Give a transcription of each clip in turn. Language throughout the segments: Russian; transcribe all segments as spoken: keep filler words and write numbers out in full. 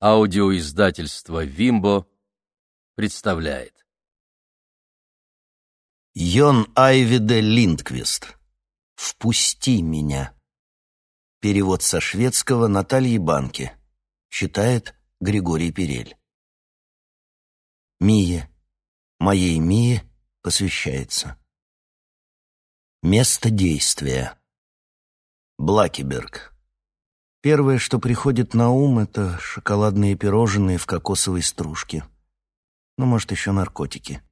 Аудиоиздательство «Вимбо» представляет. Йон Айвиде Линдквист. «Впусти меня». Перевод со шведского Натальи Банки. Читает Григорий Перель. Мие. Моей Мие посвящается. Место действия. Блакиберг. Первое, что приходит на ум, это шоколадные пирожные в кокосовой стружке. Ну, может, еще наркотики.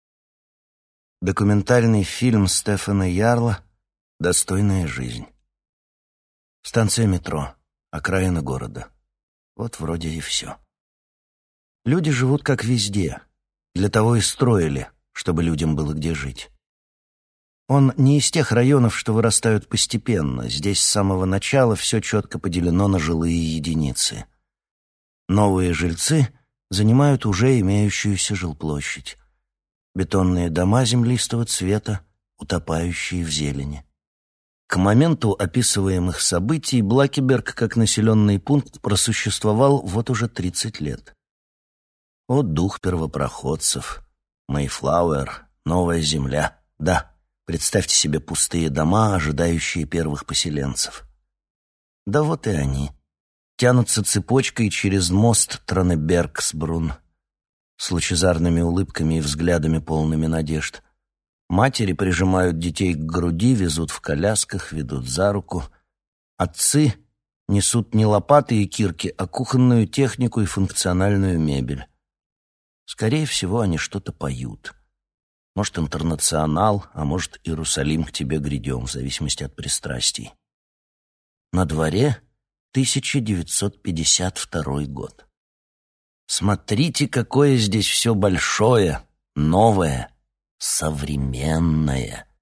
Документальный фильм Стефана Ярла «Достойная жизнь». Станция метро, окраина города. Вот вроде и все. Люди живут как везде. Для того и строили, чтобы людям было где жить. Он не из тех районов, что вырастают постепенно. Здесь с самого начала все четко поделено на жилые единицы. Новые жильцы занимают уже имеющуюся жилплощадь. Бетонные дома землистого цвета, утопающие в зелени. К моменту описываемых событий Блакиберг как населенный пункт просуществовал вот уже тридцать лет. О, дух первопроходцев! Мэйфлауэр, новая земля, да. Представьте себе пустые дома, ожидающие первых поселенцев. Да вот и они. Тянутся цепочкой через мост Транебергсбрун с лучезарными улыбками и взглядами полными надежд. Матери прижимают детей к груди, везут в колясках, ведут за руку. Отцы несут не лопаты и кирки, а кухонную технику и функциональную мебель. Скорее всего, они что-то поют. Может, «Интернационал», а может, «Иерусалим, к тебе грядем», в зависимости от пристрастий. На дворе тысяча девятьсот пятьдесят второй год. Смотрите, какое здесь все большое, новое, современное.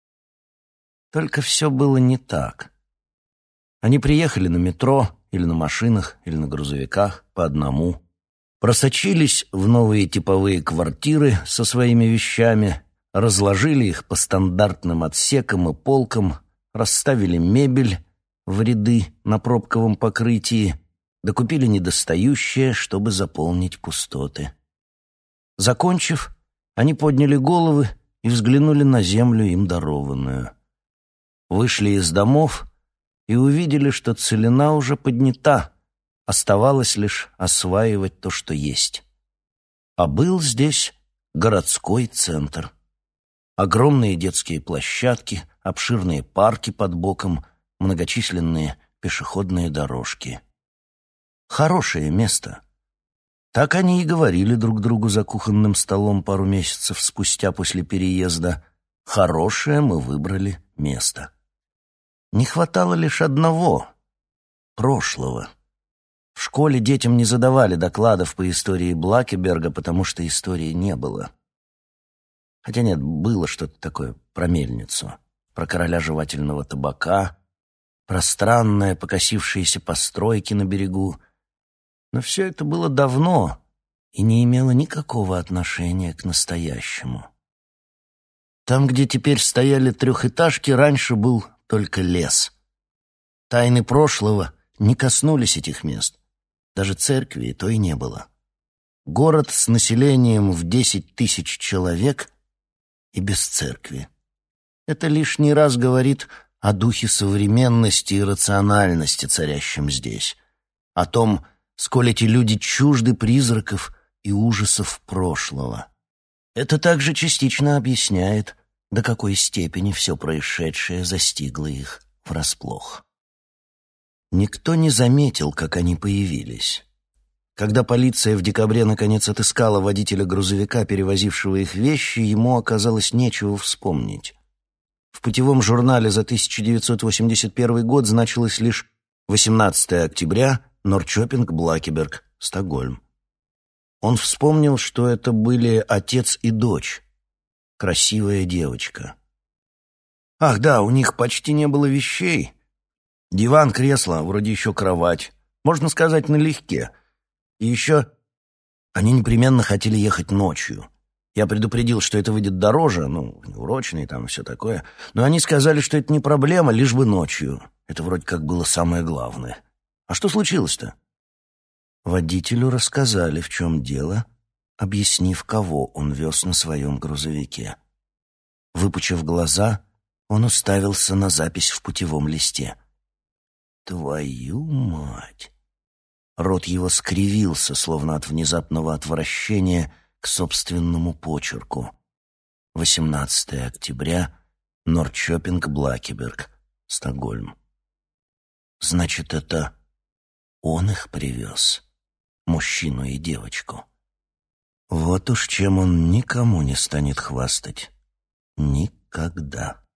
Только все было не так. Они приехали на метро, или на машинах, или на грузовиках, по одному. Просочились в новые типовые квартиры со своими вещами, разложили их по стандартным отсекам и полкам, расставили мебель в ряды на пробковом покрытии, докупили недостающее, чтобы заполнить пустоты. Закончив, они подняли головы и взглянули на землю, им дарованную. Вышли из домов и увидели, что целина уже поднята. Оставалось лишь осваивать то, что есть. А был здесь городской центр. Огромные детские площадки, обширные парки под боком, многочисленные пешеходные дорожки. Хорошее место. Так они и говорили друг другу за кухонным столом пару месяцев спустя после переезда. Хорошее мы выбрали место. Не хватало лишь одного — прошлого. В школе детям не задавали докладов по истории Блакиберга, потому что истории не было. Хотя нет, было что-то такое про мельницу, про короля жевательного табака, про странные покосившиеся постройки на берегу. Но все это было давно и не имело никакого отношения к настоящему. Там, где теперь стояли трехэтажки, раньше был только лес. Тайны прошлого не коснулись этих мест. Даже церкви и то и не было. Город с населением в десять тысяч человек и без церкви. Это лишний раз говорит о духе современности и рациональности, царящем здесь. О том, сколь эти люди чужды призраков и ужасов прошлого. Это также частично объясняет, до какой степени все происшедшее застигло их врасплох. Никто не заметил, как они появились. Когда полиция в декабре наконец отыскала водителя грузовика, перевозившего их вещи, ему оказалось нечего вспомнить. В путевом журнале за тысяча девятьсот восемьдесят первый год значилось лишь восемнадцатое октября, Норрчопинг, Блакиберг, Стокгольм. Он вспомнил, что это были отец и дочь, красивая девочка. Ах да, у них почти не было вещей. Диван, кресло, вроде еще кровать. Можно сказать, налегке. И еще они непременно хотели ехать ночью. Я предупредил, что это выйдет дороже, ну, неурочный там, все такое. Но они сказали, что это не проблема, лишь бы ночью. Это вроде как было самое главное. А что случилось-то? Водителю рассказали, в чем дело, объяснив, кого он вез на своем грузовике. Выпучив глаза, он уставился на запись в путевом листе. «Твою мать!» Рот его скривился, словно от внезапного отвращения к собственному почерку. восемнадцатое октября, Норрчопинг, Блакеберг, Стокгольм. Значит, это он их привез, мужчину и девочку. Вот уж чем он никому не станет хвастать. Никогда.